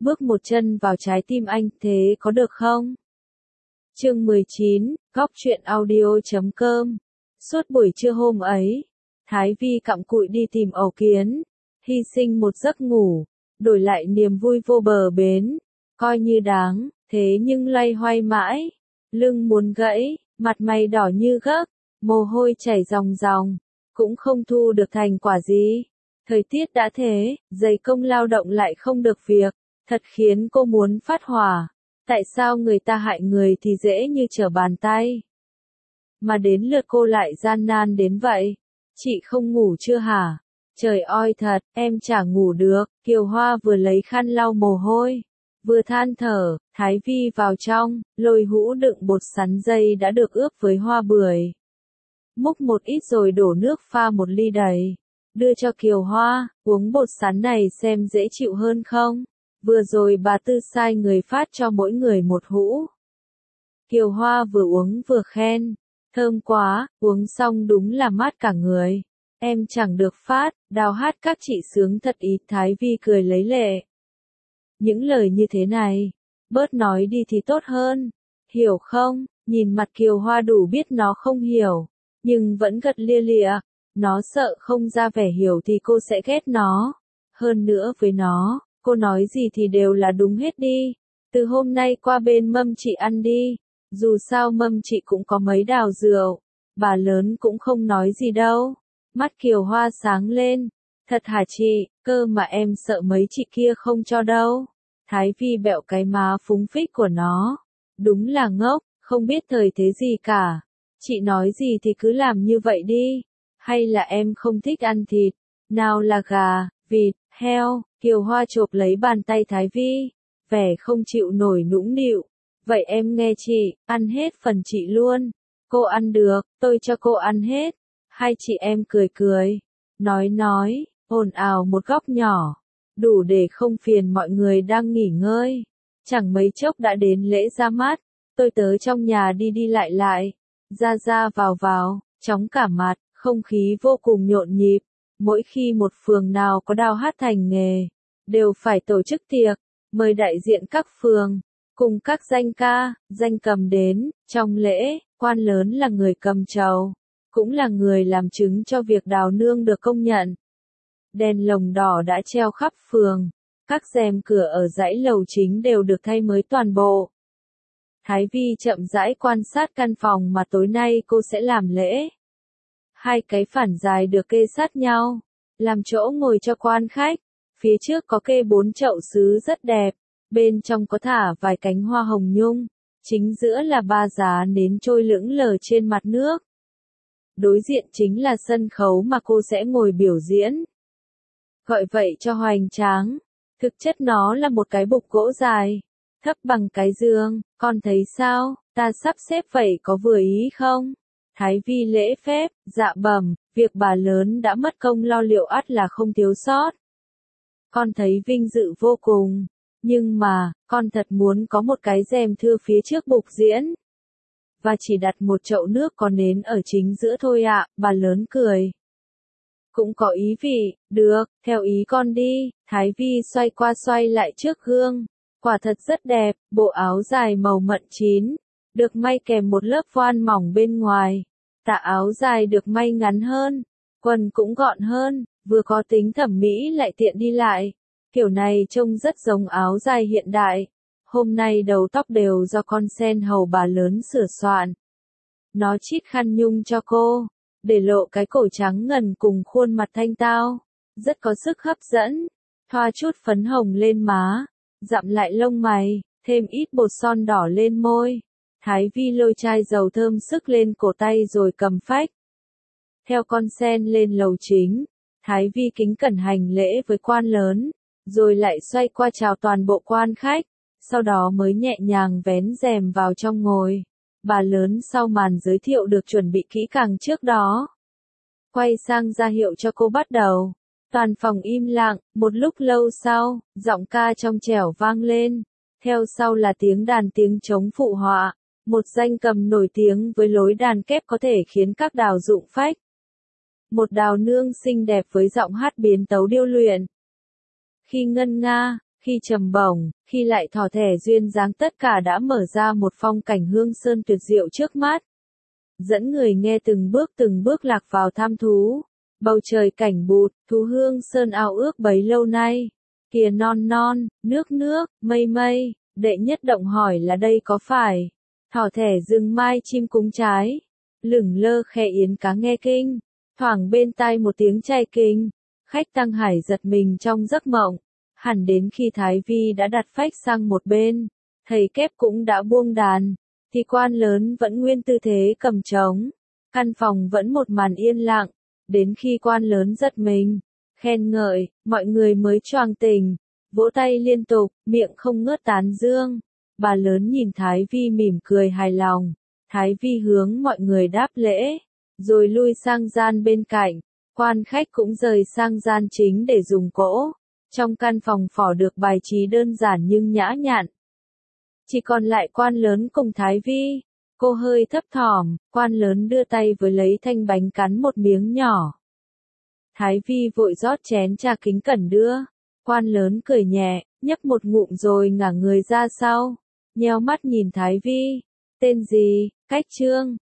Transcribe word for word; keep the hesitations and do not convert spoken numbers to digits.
bước một chân vào trái tim anh, thế có được không? Chương mười chín, góc truyện audio chấm com. Suốt buổi trưa hôm ấy, Thái Vi cặm cụi đi tìm ổ kiến, hy sinh một giấc ngủ, đổi lại niềm vui vô bờ bến, coi như đáng, thế nhưng loay hoay mãi, lưng muốn gãy, mặt mày đỏ như gấc, mồ hôi chảy ròng ròng, cũng không thu được thành quả gì. Thời tiết đã thế, dày công lao động lại không được việc, thật khiến cô muốn phát hỏa. Tại sao người ta hại người thì dễ như trở bàn tay, mà đến lượt cô lại gian nan đến vậy? Chị không ngủ chưa hả? Trời oi thật, em chả ngủ được. Kiều Hoa vừa lấy khăn lau mồ hôi, vừa than thở. Thái Vi vào trong, lôi hũ đựng bột sắn dây đã được ướp với hoa bưởi. Múc một ít rồi đổ nước pha một ly đầy, đưa cho Kiều Hoa, uống bột sắn này xem dễ chịu hơn không? Vừa rồi bà Tư sai người phát cho mỗi người một hũ. Kiều Hoa vừa uống vừa khen, thơm quá, uống xong đúng là mát cả người. Em chẳng được phát, đào hát các chị sướng thật ý. Thái Vi cười lấy lệ. Những lời như thế này, bớt nói đi thì tốt hơn, hiểu không? Nhìn mặt Kiều Hoa đủ biết nó không hiểu, nhưng vẫn gật lia lịa. Nó sợ không ra vẻ hiểu thì cô sẽ ghét nó. Hơn nữa với nó, cô nói gì thì đều là đúng hết đi. Từ hôm nay qua bên mâm chị ăn đi. Dù sao mâm chị cũng có mấy đào rượu. Bà lớn cũng không nói gì đâu. Mắt Kiều Hoa sáng lên. Thật hả chị, cơ mà em sợ mấy chị kia không cho đâu. Thái Vi bẹo cái má phúng phích của nó. Đúng là ngốc, không biết thời thế gì cả. Chị nói gì thì cứ làm như vậy đi. Hay là em không thích ăn thịt? Nào là gà, vịt, heo. Kiều Hoa chộp lấy bàn tay Thái Vi, vẻ không chịu nổi nũng nịu. Vậy em nghe chị, ăn hết phần chị luôn. Cô ăn được, tôi cho cô ăn hết. Hai chị em cười cười, nói nói, ồn ào một góc nhỏ, đủ để không phiền mọi người đang nghỉ ngơi. Chẳng mấy chốc đã đến lễ ra mắt, tôi tớ trong nhà đi đi lại lại, ra ra vào vào, chóng cả mặt, không khí vô cùng nhộn nhịp. Mỗi khi một phường nào có đào hát thành nghề, đều phải tổ chức tiệc, mời đại diện các phường, cùng các danh ca, danh cầm đến. Trong lễ, quan lớn là người cầm trầu, cũng là người làm chứng cho việc đào nương được công nhận. Đèn lồng đỏ đã treo khắp phường, các rèm cửa ở dãy lầu chính đều được thay mới toàn bộ. Thái Vi chậm rãi quan sát căn phòng mà tối nay cô sẽ làm lễ. Hai cái phản dài được kê sát nhau, làm chỗ ngồi cho quan khách. Phía trước có kê bốn chậu sứ rất đẹp, bên trong có thả vài cánh hoa hồng nhung, chính giữa là ba giá nến trôi lững lờ trên mặt nước. Đối diện chính là sân khấu mà cô sẽ ngồi biểu diễn. Gọi vậy cho hoành tráng, thực chất nó là một cái bục gỗ dài, thấp bằng cái giường. Con thấy sao, ta sắp xếp vậy có vừa ý không? Thái Vi lễ phép, dạ bẩm, việc bà lớn đã mất công lo liệu ắt là không thiếu sót. Con thấy vinh dự vô cùng, nhưng mà, con thật muốn có một cái rèm thưa phía trước bục diễn. Và chỉ đặt một chậu nước có nến ở chính giữa thôi ạ. Bà lớn cười. Cũng có ý vị, được, theo ý con đi. Thái Vi xoay qua xoay lại trước gương. Quả thật rất đẹp, bộ áo dài màu mận chín, được may kèm một lớp voan mỏng bên ngoài. Tà áo dài được may ngắn hơn, quần cũng gọn hơn, vừa có tính thẩm mỹ lại tiện đi lại. Kiểu này trông rất giống áo dài hiện đại. Hôm nay đầu tóc đều do con sen hầu bà lớn sửa soạn. Nó chít khăn nhung cho cô, để lộ cái cổ trắng ngần cùng khuôn mặt thanh tao, rất có sức hấp dẫn. Thoa chút phấn hồng lên má, dặm lại lông mày, thêm ít bột son đỏ lên môi. Thái Vi lôi chai dầu thơm sức lên cổ tay rồi cầm phách. Theo con sen lên lầu chính, Thái Vi kính cẩn hành lễ với quan lớn, rồi lại xoay qua chào toàn bộ quan khách, sau đó mới nhẹ nhàng vén rèm vào trong ngồi. Bà lớn sau màn giới thiệu được chuẩn bị kỹ càng trước đó, quay sang ra hiệu cho cô bắt đầu. Toàn phòng im lặng, một lúc lâu sau, giọng ca trong trẻo vang lên, theo sau là tiếng đàn tiếng trống phụ họa, một danh cầm nổi tiếng với lối đàn kép có thể khiến các đào dụng phách. Một đào nương xinh đẹp với giọng hát biến tấu điêu luyện. Khi ngân nga, Khi trầm bổng, khi lại thỏ thẻ duyên dáng, tất cả đã mở ra một phong cảnh hương sơn tuyệt diệu trước mắt. Dẫn người nghe từng bước từng bước lạc vào tham thú. Bầu trời cảnh bụt, thú hương sơn ao ước bấy lâu nay. Kìa non non, nước nước, mây mây, đệ nhất động hỏi là đây có phải thỏ thẻ rừng mai chim cúng trái, lửng lơ khe yến cá nghe kinh, thoảng bên tai một tiếng trai kinh, khách Tăng Hải giật mình trong giấc mộng, hẳn đến khi Thái Vi đã đặt phách sang một bên, thầy kép cũng đã buông đàn, thì quan lớn vẫn nguyên tư thế cầm trống, căn phòng vẫn một màn yên lặng, đến khi quan lớn giật mình, khen ngợi, mọi người mới choàng tỉnh, vỗ tay liên tục, miệng không ngớt tán dương. Bà lớn nhìn Thái Vi mỉm cười hài lòng, Thái Vi hướng mọi người đáp lễ, rồi lui sang gian bên cạnh, quan khách cũng rời sang gian chính để dùng cỗ. Trong căn phòng phỏ được bài trí đơn giản nhưng nhã nhặn. Chỉ còn lại quan lớn cùng Thái Vi, cô hơi thấp thỏm, quan lớn đưa tay với lấy thanh bánh cắn một miếng nhỏ. Thái Vi vội rót chén trà kính cẩn đưa, quan lớn cười nhẹ, nhấp một ngụm rồi ngả người ra sau, nheo mắt nhìn Thái Vi, tên gì, cách Trương,